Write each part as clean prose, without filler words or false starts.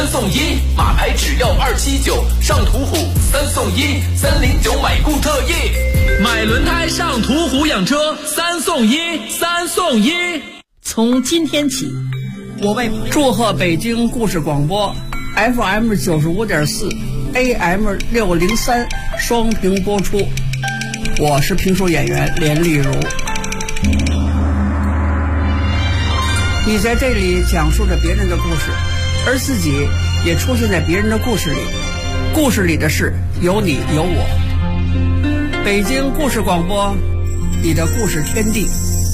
送1，马牌只要279，上途虎3送1，309买固特异，买轮胎上途虎养车3送1，3送1。 从今天起，我为祝贺北京故事广播 FM 95.4 AM 603双屏播出。我是评书演员连丽如。你在这里讲述着别人的故事，而自己也出现在别人的故事里。故事里的事有你有我。北京故事广播，你的故事天地。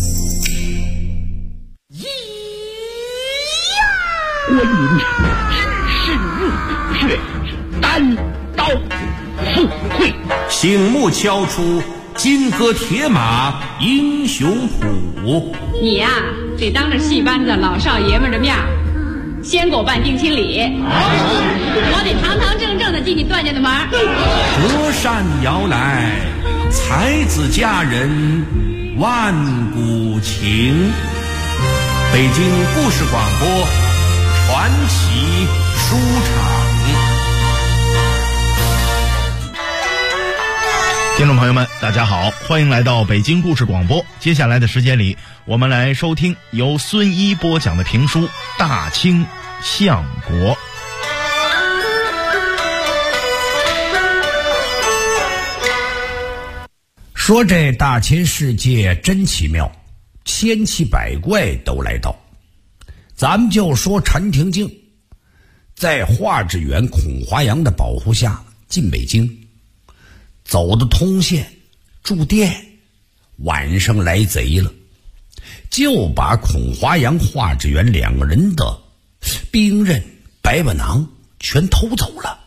观音只是入穴，单刀赴会， 醒目敲出金戈铁马英雄谱。 你呀，得当着戏班子老少爷们的面先给我办定亲礼，我得堂堂正正的进你段家的门。 隔山遥来，才子佳人万古情。北京故事广播传奇书场。 听众朋友们，大家好，欢迎来到北京故事广播。接下来的时间里，我们来收听由孙一播讲的评书《大清相国》。 说这大千世界真奇妙，千奇百怪都来到。咱们就说陈廷敬在华志远孔华阳的保护下进北京，走的通县住店，晚上来贼了，就把孔华阳华志远2个人的兵刃白板囊全偷走了。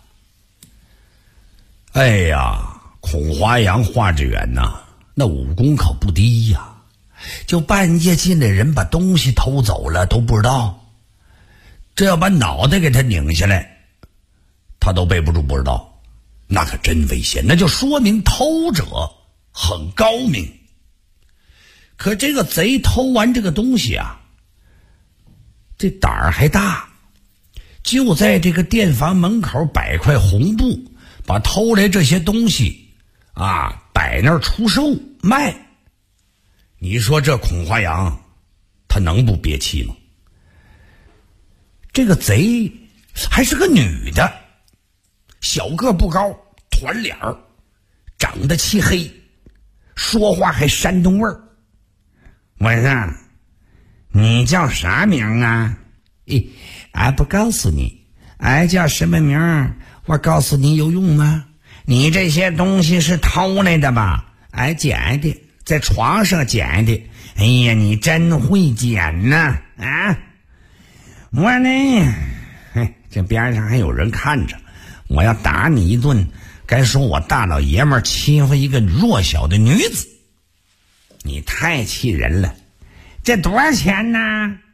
哎呀，孔华阳华志远呐，那武功可不低呀，就半夜进来人把东西偷走了都不知道，这要把脑袋给他拧下来他都背不住不知道，那可真危险，那就说明偷者很高明。可这个贼偷完这个东西啊，这胆儿还大，就在这个店房门口摆块红布，把偷来这些东西啊摆那儿出售卖。你说这孔华阳他能不憋气吗？这个贼还是个女的，小个不高，团脸儿，长得漆黑，说话还山东味儿。我说你叫啥名啊？俺不告诉你，俺叫什么名我告诉你有用吗？你这些东西是偷来的吧？俺捡的，在床上捡的。哎呀，你真会捡呐！啊，我呢，这边上还有人看着，我要打你一顿，该说我大老爷们欺负一个弱小的女子，你太气人了。这多少钱呢？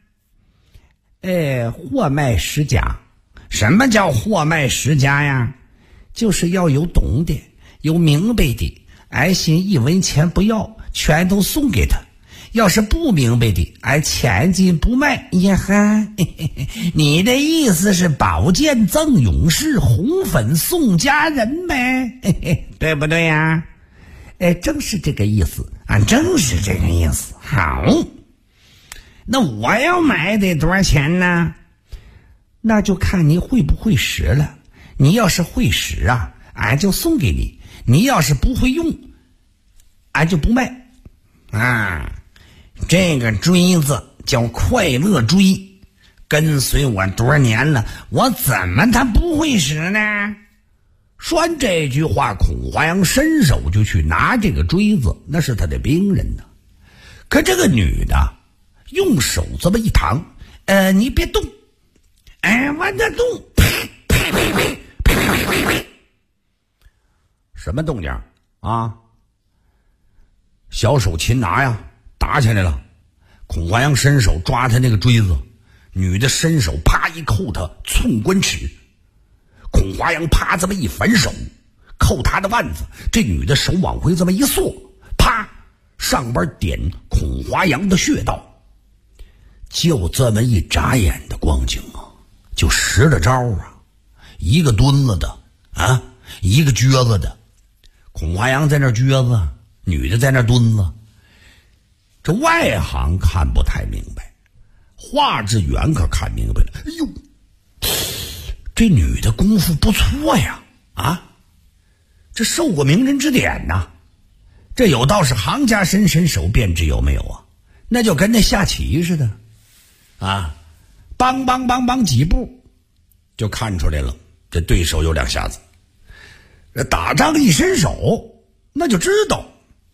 货卖10家。什么叫货卖10家呀？就是要有懂的，有明白的，俺心1文钱不要，全都送给他。要是不明白的，俺千金不卖。呀哈，你的意思是宝剑赠勇士，红粉送佳人呗？对不对呀？正是这个意思，俺正是这个意思。好，那我要买得多少钱呢？那就看你会不会使了。你要是会使啊，俺就送给你；你要是不会用，俺就不卖。啊，这个锥子叫快乐锥，跟随我多少年了，我怎么他不会使呢？说完这句话，孔华阳伸手就去拿这个锥子，那是他的兵刃呢。可这个女的用手这么一挡，你别动。我这动，呸呸呸呸呸呸呸呸，什么动静啊？小手擒拿呀，打起来了。孔华阳伸手抓他那个锥子，女的伸手啪一扣他寸关尺。孔华阳啪这么一反手扣他的腕子，这女的手往回这么一缩，啪上边点孔华阳的穴道。就这么一眨眼的光景啊， 就使了招啊，一个蹲了的啊，一个撅子的。孔华阳在那撅子，女的在那蹲子。这外行看不太明白，华志远可看明白了。哎呦，这女的功夫不错呀！啊，这受过名人指点呐。这有道是行家伸伸手便知有没有啊？那就跟那下棋似的啊，梆梆梆梆几步就看出来了，这对手有两下子。这打仗一伸手，那就知道。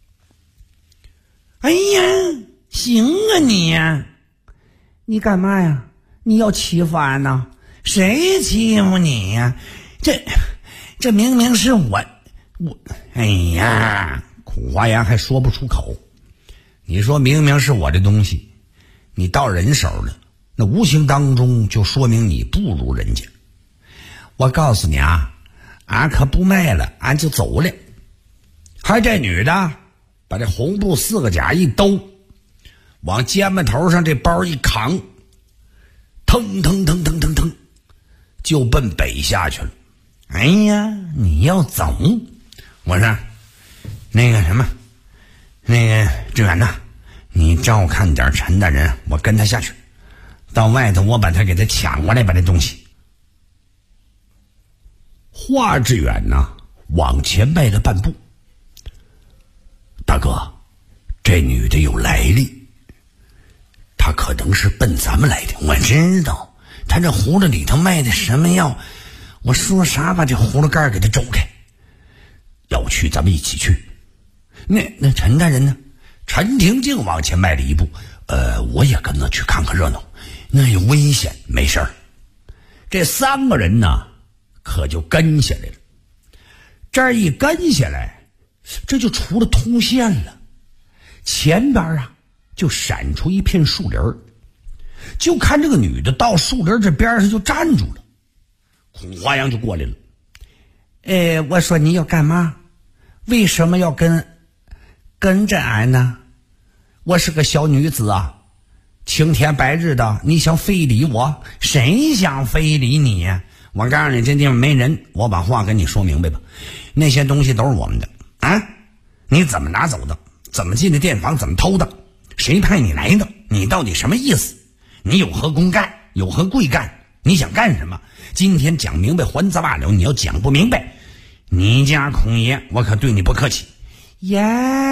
哎呀，行啊你呀，你干嘛呀？你要欺负俺呢？谁欺负你呀？这明明是我，哎呀，孔华阳还说不出口。你说明明是我的东西，你到人手了，那无形当中就说明你不如人家。我告诉你啊，俺可不卖了，俺就走了。还这女的把这红布4个甲一兜，往肩膀头上这包一扛，腾腾腾腾腾腾就奔北下去了。哎呀，你要走？我说那个什么，那个志远呐，你照看点陈大人，我跟他下去，到外头我把他给他抢过来，把这东西。华志远呐，往前迈了半步。大哥，这女的有来历，她可能是奔咱们来的。我知道，她这葫芦里头卖的什么药，我说啥把这葫芦盖给她周开。要去咱们一起去。那陈大人呢？陈廷敬往前迈了一步。我也跟着去看看热闹，那有危险，没事儿。这3个人呢，可就跟下来了。这一跟下来，这就出了通线了。前边啊，就闪出一片树林，就看这个女的到树林这边上就站住了。孔华阳就过来了。我说你要干嘛？为什么要跟着俺呢？我是个小女子啊，青天白日的，你想非礼我？谁想非礼你呀？我告诉你，这地方没人，我把话跟你说明白吧。那些东西都是我们的啊，你怎么拿走的？怎么进的店房？怎么偷的？谁派你来的？你到底什么意思？你有何公干？有何贵干？你想干什么？今天讲明白还则罢了，你要讲不明白，你家孔爷我可对你不客气。耶，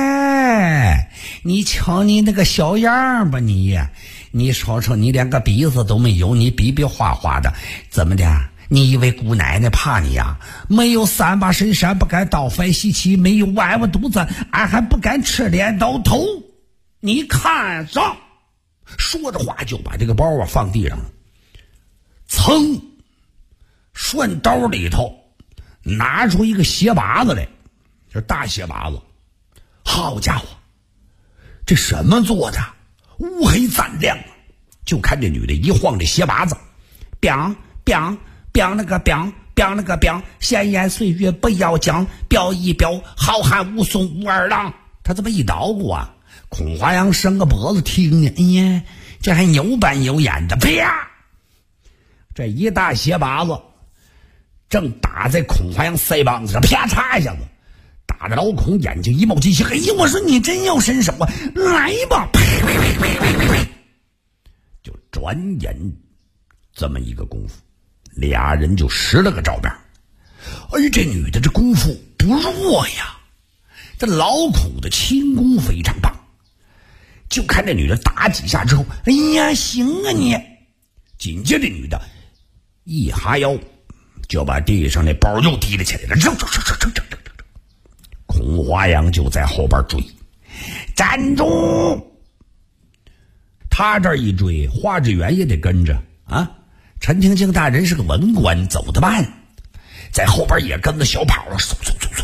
你瞧你那个小样吧，你瞅瞅你连个鼻子都没有，你比比划划的，怎么的？你以为姑奶奶怕你呀？没有3把神山不敢倒翻西岐，没有歪歪肚子俺还不敢吃镰刀头。你看着，说着话就把这个包啊放地上了，噌，顺兜里头拿出一个鞋拔子来，这大鞋拔子。好家伙，这什么做的？乌黑锃亮，就看这女的一晃这鞋拔子，biang biang biang那个 biang biang那个 biang， 闲言碎语不要讲，飙一飙，好汉武松武二郎。他这么一捣鼓啊，孔华阳伸个脖子听呢，哎呀，这还有板有眼的，啪！这一大鞋拔子正打在孔华阳腮帮子上，啪嚓一下子，打着老孔眼睛一冒金星。哎呀，我说你真要伸手啊，来吧！就转眼这么一个功夫，俩人就使了个照面。哎，这女的这功夫不弱呀，这老孔的轻功非常棒。就看这女的打几下之后，哎呀，行啊你！紧接着女的一哈腰，就把地上那包又提了起来了。孔华阳就在后边追，站住！他这一追，华志远也得跟着啊。陈廷敬大人是个文官，走得慢，在后边也跟着小跑了，嗖，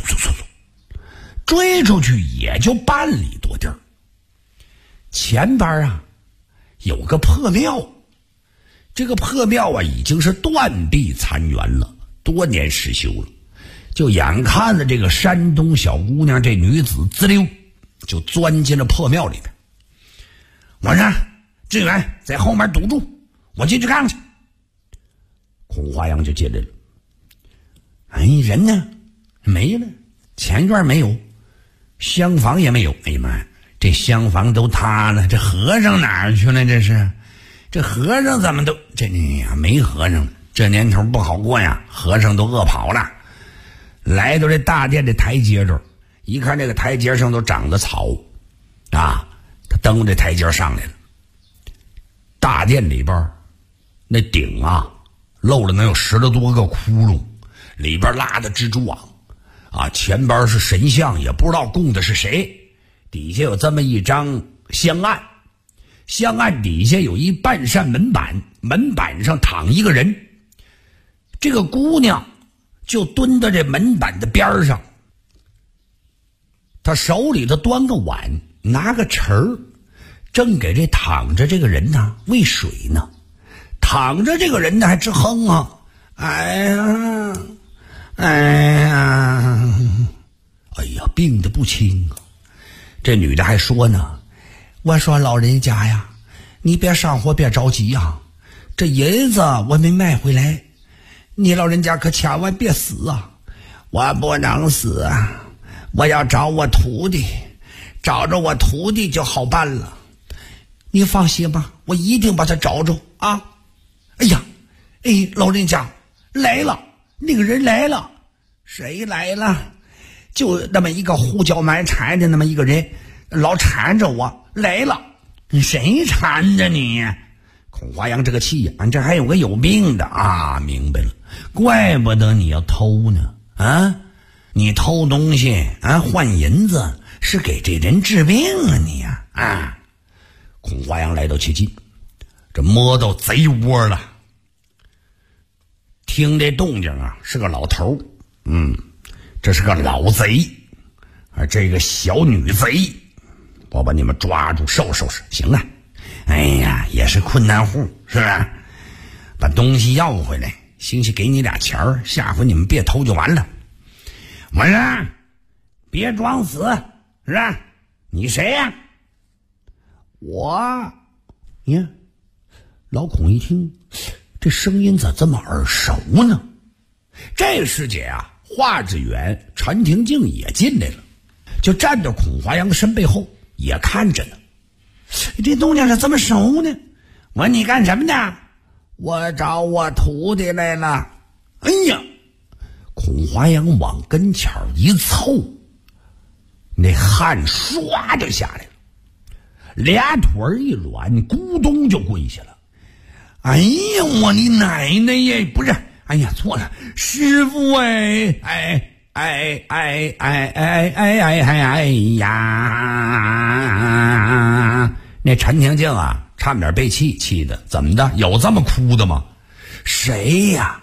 追出去也就半里多地儿。前边啊有个破庙，这个破庙啊已经是断壁残垣了，多年失修了。就眼看着这个山东小姑娘这女子滋溜就钻进了破庙里边。我说志远在后面堵住，我进去看看去。 孔华阳就进来了。哎，人呢？没了，前院没有，厢房也没有。哎呀妈呀，这厢房都塌了，这和尚哪儿去了？这和尚怎么都没和尚了？这年头不好过呀，和尚都饿跑了。来到这大殿的台阶这儿，一看这个台阶上都长着草啊，他蹬这台阶上来了。大殿里边那顶啊漏了能有10多个窟窿，里边拉的蜘蛛网啊，前边是神像，也不知道供的是谁。底下有这么一张香案，香案底下有一半扇门板，门板上躺一个人。这个姑娘就蹲在这门板的边上，她手里头端个碗，拿个匙儿，正给这躺着这个人呢喂水呢。躺着这个人呢还直哼啊，哎呀，病得不轻啊。这女的还说呢，我说老人家呀，你别上火，别着急啊，这银子我没卖回来，你老人家可千万别死啊！我不能死啊，我要找我徒弟，找着我徒弟就好办了。你放心吧，我一定把他找着啊！哎呀，老人家来了，那个人来了。谁来了？就那么一个胡搅蛮缠的那么一个人，老缠着我来了。谁缠着你？孔华阳这个气呀，这还有个有病的啊！明白了，怪不得你要偷呢啊！你偷东西啊，换银子是给这人治病啊你呀啊！孔华阳来到其近，这摸到贼窝了。听这动静啊，是个老头，这是个老贼啊，这个小女贼，我把你们抓住收拾收拾，行啊！哎呀，也是困难户，是吧？把东西要回来，兴许给你俩钱儿，下回你们别偷就完了。我说，别装死，是吧？你谁呀？我，你看，老孔一听，这声音咋这么耳熟呢？这时节啊，华志远、陈廷敬也进来了，就站到孔华阳身背后，也看着呢。这动静是这么熟呢？我说你干什么呢？我找我徒弟来了。哎呀，孔华阳往跟前一凑，那汗唰就下来了，俩腿一软，咕咚就跪下了。哎呀，我的奶奶呀！不是，哎呀，错了，师傅哎呀！那陈廷敬啊，差点被气的，怎么的？有这么哭的吗？谁呀？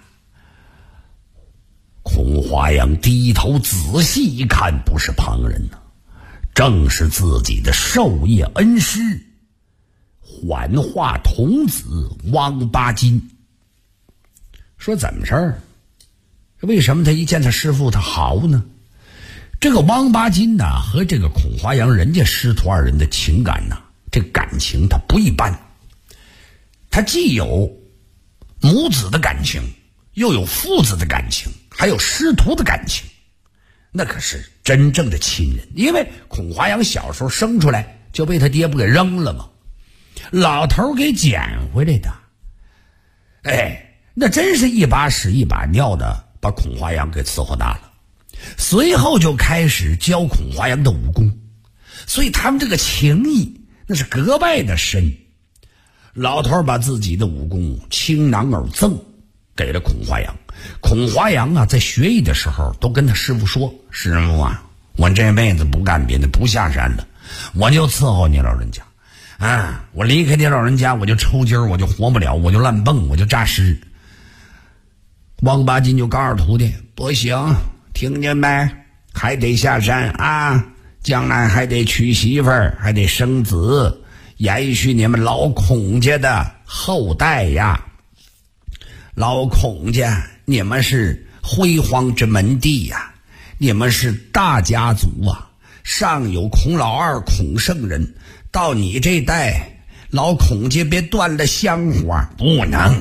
孔华阳低头仔细一看，不是旁人呢，正是自己的授业恩师，缓化童子汪八金。说怎么事儿？为什么他一见他师父他嚎呢？这个汪八金呢，和这个孔华阳人家师徒二人的情感呢，这感情他不一般。他既有母子的感情，又有父子的感情，还有师徒的感情，那可是真正的亲人。因为孔华阳小时候生出来就被他爹不给扔了吗？老头给捡回来的。那真是一把屎一把尿的把孔华阳给伺候大了。随后就开始教孔华阳的武功，所以他们这个情谊那是格外的深。老头把自己的武功倾囊而赠给了孔华阳。孔华阳啊，在学艺的时候都跟他师傅说，师傅啊，我这辈子不干别的，不下山了，我就伺候你老人家啊！我离开你老人家，我就抽筋儿，我就活不了，我就烂蹦，我就诈尸。汪八金就告诉徒弟，不行，听见没？还得下山啊！将来还得娶媳妇儿，还得生子，延续你们老孔家的后代呀！老孔家，你们是辉煌之门第呀，你们是大家族啊！上有孔老二、孔圣人，到你这代老孔家别断了香火，不能！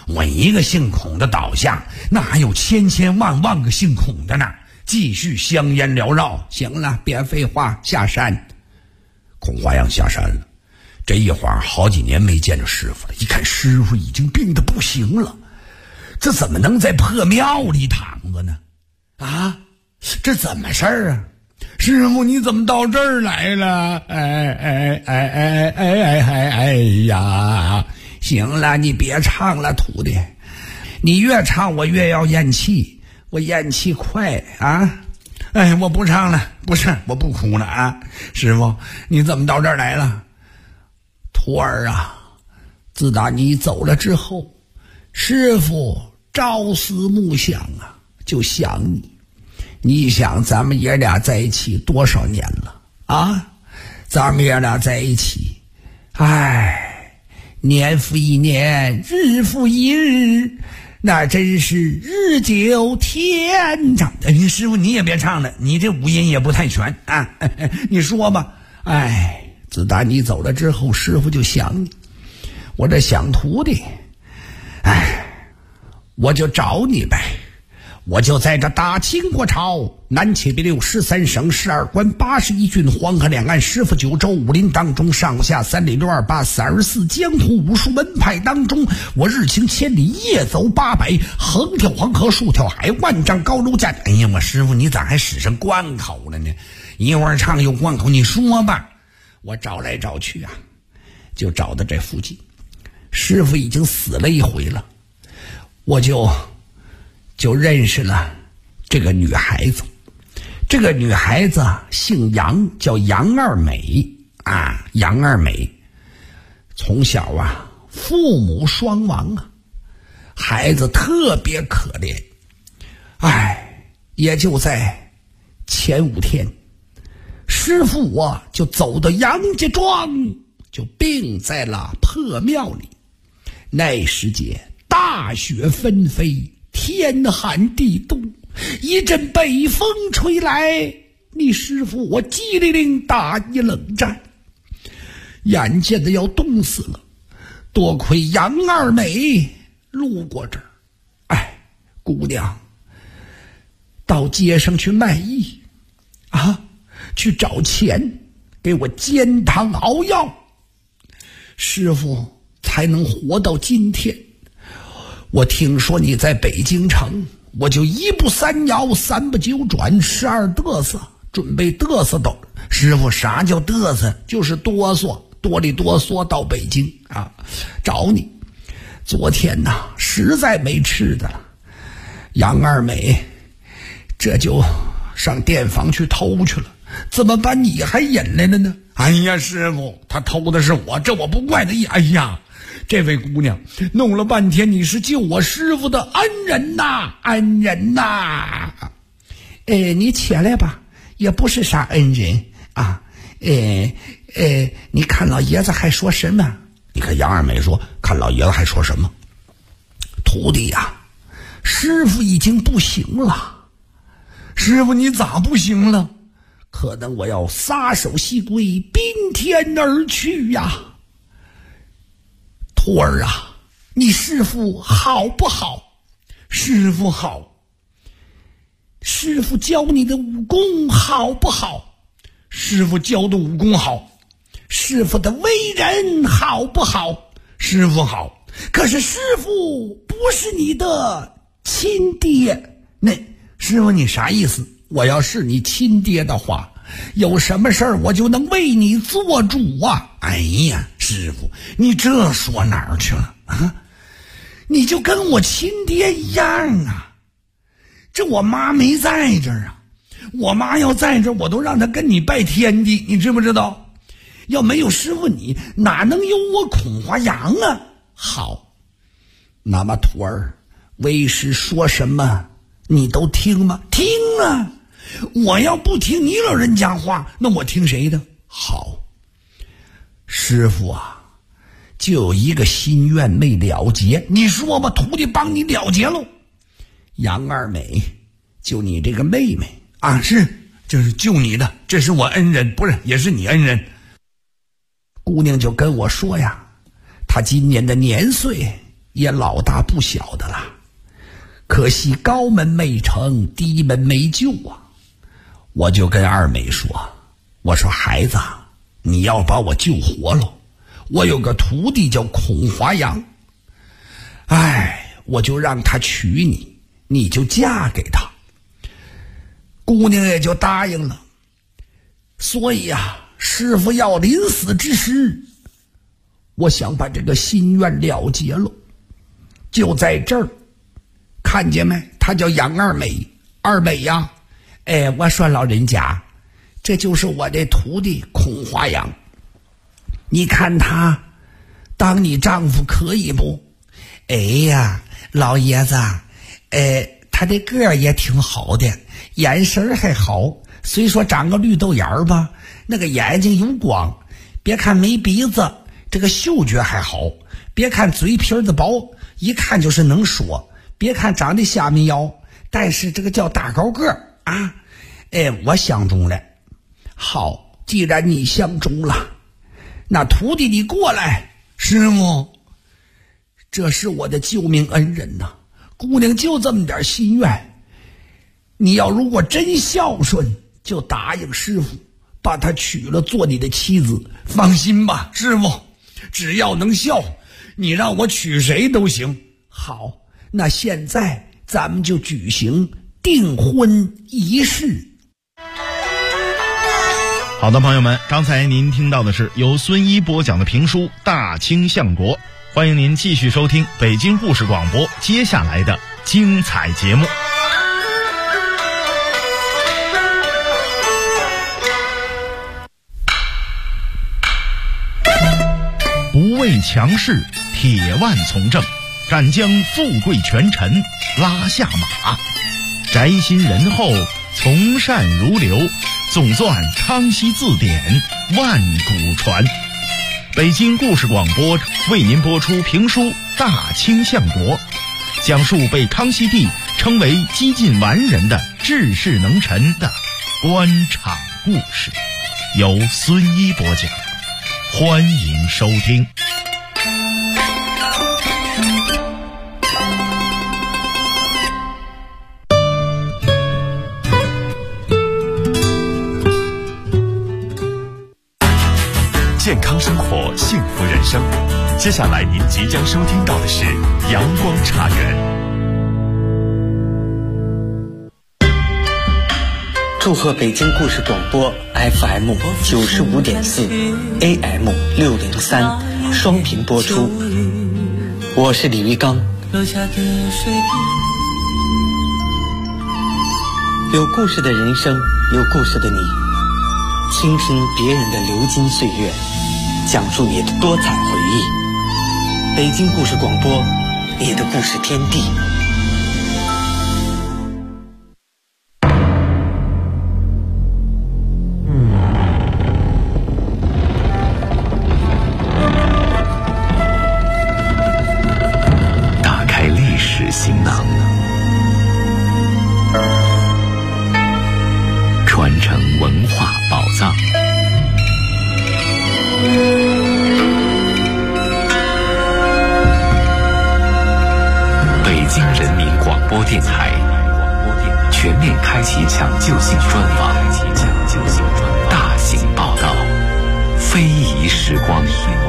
我一个姓孔的倒下，那还有千千万万个姓孔的呢。继续香烟缭绕。行了，别废话，下山。孔华阳下山了。这一会儿好几年没见着师傅了，一看师傅已经病得不行了，这怎么能在破庙里躺着呢？啊，这怎么事儿啊？师傅你怎么到这儿来了？哎呀！行了，你别唱了，徒弟，你越唱我越要咽气，我咽气快啊！哎，我不唱了，不是，我不哭了啊！师傅，你怎么到这儿来了？徒儿啊，自打你走了之后，师傅朝思暮想啊，就想你。你想咱们爷俩在一起多少年了啊？咱们爷俩在一起，哎，年复一年，日复一日，那真是日久天长。师傅你也别唱了，你这五音也不太全啊。你说吧。哎，自打你走了之后，师傅就想你，我这想徒弟，哎，我就找你呗。我就在这大清国朝南七北六13省12关81郡黄河两岸10府9州武林当中上下3里628 34江湖武术门派当中，我日行千里夜走800，横跳黄河竖跳海，万丈高楼架。哎呀，我师傅你咋还使上贯口了呢？一会儿唱有贯口，你说吧。我找来找去啊，就找到这附近，师傅已经死了一回了，我就认识了这个女孩子。这个女孩子姓杨，叫杨二美啊。杨二美从小啊父母双亡啊，孩子特别可怜。哎，也就在前5天，师傅我就走到杨家庄，就病在了破庙里。那时节大雪纷飞，天寒地冻，一阵北风吹来，你师傅我机灵灵打一冷战，眼见的要冻死了。多亏杨二美路过这儿，哎，姑娘到街上去卖艺啊，去找钱给我煎汤熬药，师傅才能活到今天。我听说你在北京城，我就一步三摇三不九转12嘚瑟，准备嘚瑟到。师傅啥叫嘚瑟？就是哆嗦，哆里哆嗦到北京啊，找你。昨天呐，实在没吃的了，杨二美这就上店房去偷去了，怎么把你还引来了呢？哎呀，师傅，他偷的是我，这我不怪他。哎呀，这位姑娘弄了半天，你是救我师傅的恩人呐，恩人呐！你起来吧，也不是啥恩人啊。你看老爷子还说什么？你看杨二美说，看老爷子还说什么？徒弟呀，师傅已经不行了。师傅你咋不行了？可能我要撒手西归，宾天而去呀。徒儿啊，你师父好不好？师父好。师父教你的武功好不好？师父教的武功好。师父的为人好不好？师父好。可是师父不是你的亲爹。那师父你啥意思？我要是你亲爹的话，有什么事儿我就能为你做主啊！哎呀，师傅，你这说哪儿去了啊？你就跟我亲爹一样啊！这我妈没在这儿啊，我妈要在这儿，我都让她跟你拜天地，你知不知道？要没有师傅你，哪能有我孔华阳啊？好，那么徒儿，为师说什么你都听吗？听啊！我要不听你老人家话，那我听谁的？好，师傅啊，就有一个心愿没了结，你说吧，徒弟帮你了结喽。杨二美，就你这个妹妹啊，就是救你的，这是我恩人，不是也是你恩人。姑娘就跟我说呀，她今年的年岁也老大不小的了，可惜高门没成，低门没就啊。我就跟二妹说，我说孩子，你要把我救活了，我有个徒弟叫孔华阳，我就让他娶你，你就嫁给他。姑娘也就答应了。所以师父要临死之时，我想把这个心愿了结了。就在这儿，看见没？他叫杨二美，二美呀，我说老人家，这就是我的徒弟孔华阳，你看他当你丈夫可以不？老爷子，他的个儿也挺好的，眼神还好，虽说长个绿豆眼吧，那个眼睛有光，别看没鼻子，这个嗅觉还好，别看嘴皮子薄，一看就是能说，别看长得虾米腰，但是这个叫大高个啊。我相中了。好，既然你相中了，那徒弟你过来。师母，这是我的救命恩人呐，姑娘就这么点心愿，你要如果真孝顺，就答应师傅把她娶了做你的妻子。放心吧，师傅，只要能孝，你让我娶谁都行。好，那现在咱们就举行订婚仪式。 好的，朋友们，刚才您听到的是由孙一播讲的评书《大清相国》，欢迎您继续收听北京故事广播接下来的精彩节目。不畏强势，铁腕从政，敢将富贵权臣拉下马，宅心仁厚，从善如流，总算康熙字典，万古传。北京故事广播为您播出评书《大清相国》，讲述被康熙帝称为几近完人的治世能臣的官场故事，由孙一播讲，欢迎收听。 健康生活，幸福人生。接下来您即将收听到的是阳光茶园。 祝贺北京故事广播 FM 95.4 AM 603双频播出。我是李玉刚。有故事的人生，有故事的你，倾听别人的流金岁月，讲述你的多彩回忆。北京故事广播，你的故事天地。 打开历史行囊，传承文化宝藏。北京人民广播电台全面开启抢救性专访，大型报道，非遗时光。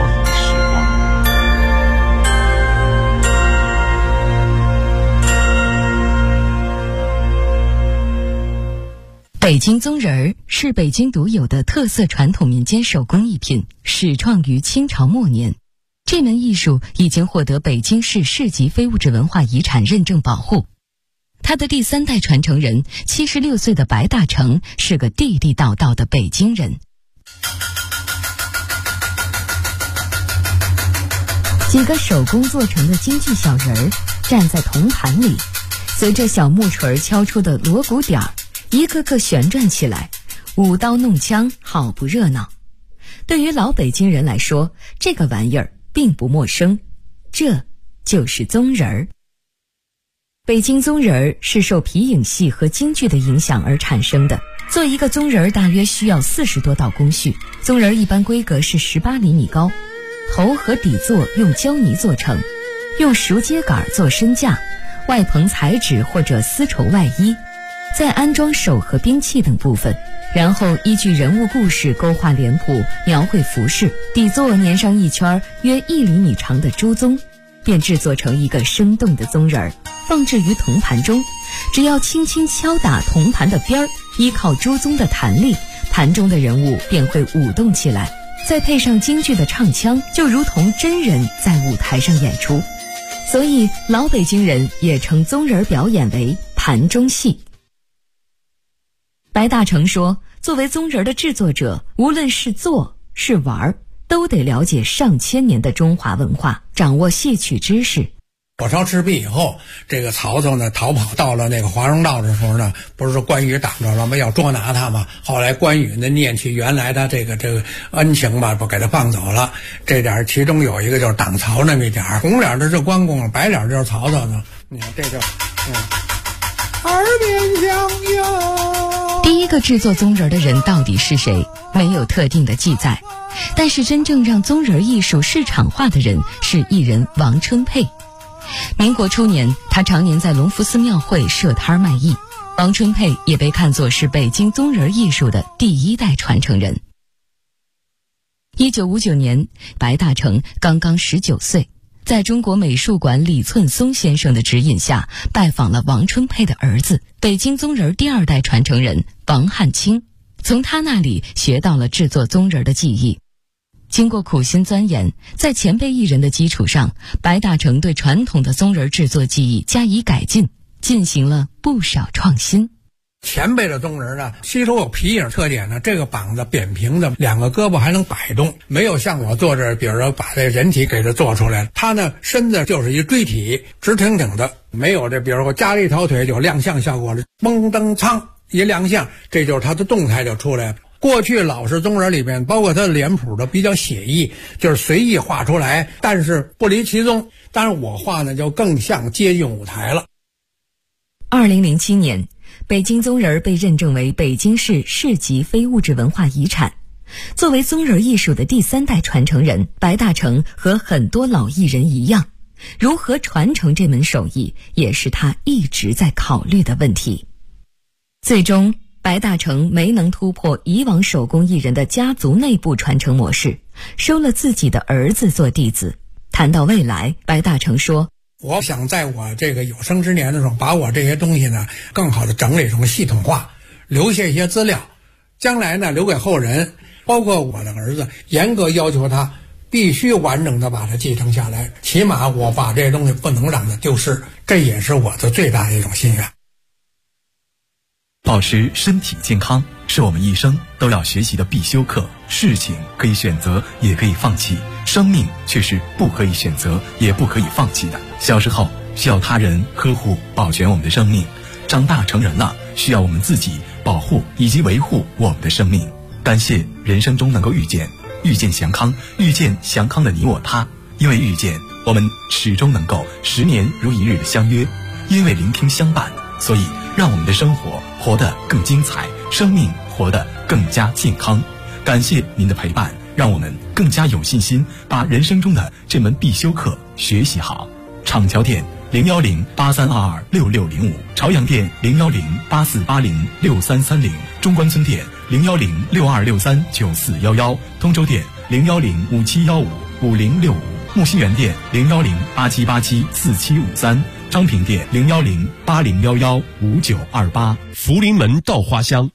北京宗人儿是北京独有的特色传统民间手工艺品，始创于清朝末年。这门艺术已经获得北京市市级非物质文化遗产认证保护。他的第3代传承人76岁的白大成是个地地道道的北京人。几个手工做成的京剧小人儿站在铜盘里，随着小木锤敲出的锣鼓点儿，一个个旋转起来，舞刀弄枪，好不热闹。对于老北京人来说，这个玩意儿并不陌生，这就是宗人儿。北京宗人儿是受皮影戏和京剧的影响而产生的。做一个宗人儿大约需要40多道工序。宗人儿一般规格是18厘米高，头和底座用胶泥做成， 用熟秸秆做身架，外棚彩纸或者丝绸外衣，再安装手和兵器等部分，然后依据人物故事勾画脸谱，描绘服饰，底座粘上一圈约1厘米长的猪鬃，便制作成一个生动的鬃人，放置于铜盘中。只要轻轻敲打铜盘的边儿，依靠猪鬃的弹力，盘中的人物便会舞动起来，再配上京剧的唱腔，就如同真人在舞台上演出。所以老北京人也称鬃人表演为盘中戏。白大成说，作为鬃人的制作者，无论是做是玩，都得了解上千年的中华文化，掌握戏曲知识。 火烧赤壁以后，这个曹操呢逃跑到了那个华容道的时候呢，不是说关羽挡着了吗？要捉拿他嘛。后来关羽呢念起原来的这个恩情吧，不给他放走了。这点其中有一个就是挡曹那么一点，红脸的是关公，白脸就是曹操呢。你看这就耳边相拥。 第一个制作鬃人的人到底是谁，没有特定的记载。但是真正让鬃人艺术市场化的人是艺人王春佩。民国初年，他常年在隆福寺庙会设摊卖艺。王春佩也被看作是北京鬃人艺术的第1代传承人。1959年，白大成刚刚19岁，在中国美术馆李寸松先生的指引下，拜访了王春佩的儿子，北京鬃人第2代传承人王汉卿，从他那里学到了制作鬃人的技艺。经过苦心钻研，在前辈艺人的基础上，白大成对传统的鬃人制作技艺加以改进，进行了不少创新。 前辈的鬃人呢，吸收有皮影特点呢，这个膀子扁平的，2个胳膊还能摆动，没有像我做这，比如说把这人体给它做出来，它呢身子就是一锥体，直挺挺的，没有这比如说加了一条腿有亮相效果了，嘣噔苍一亮相，这就是它的动态就出来了。过去老式鬃人里面，包括它的脸谱的比较写意，就是随意画出来，但是不离其宗。但是我画呢，就更像接近舞台了。 2007年，北京鬃人被认证为北京市市级非物质文化遗产。作为鬃人艺术的第3代传承人，白大成和很多老艺人一样，如何传承这门手艺，也是他一直在考虑的问题。最终，白大成没能突破以往手工艺人的家族内部传承模式，收了自己的儿子做弟子。谈到未来，白大成说， 我想在我这个有生之年的时候，把我这些东西呢更好的整理成系统化，留下一些资料，将来呢留给后人，包括我的儿子，严格要求他必须完整的把它继承下来，起码我把这些东西不能让它丢失，这也是我的最大的一种心愿。 保持身体健康是我们一生都要学习的必修课。事情可以选择，也可以放弃，生命却是不可以选择，也不可以放弃的。小时候需要他人呵护保全我们的生命，长大成人了，需要我们自己保护以及维护我们的生命。感谢人生中能够遇见祥康，遇见祥康的你我他。因为遇见，我们始终能够10年如一日的相约；因为聆听相伴，所以让我们的生活活得更精彩，生命活得更加健康。感谢您的陪伴，让我们更加有信心把人生中的这门必修课学习好。厂桥店01083226605，朝阳店01084806330，中关村店01062639411，通州店01057155065，木樨园店01087874753，昌平店01080115928。 福临门稻花香。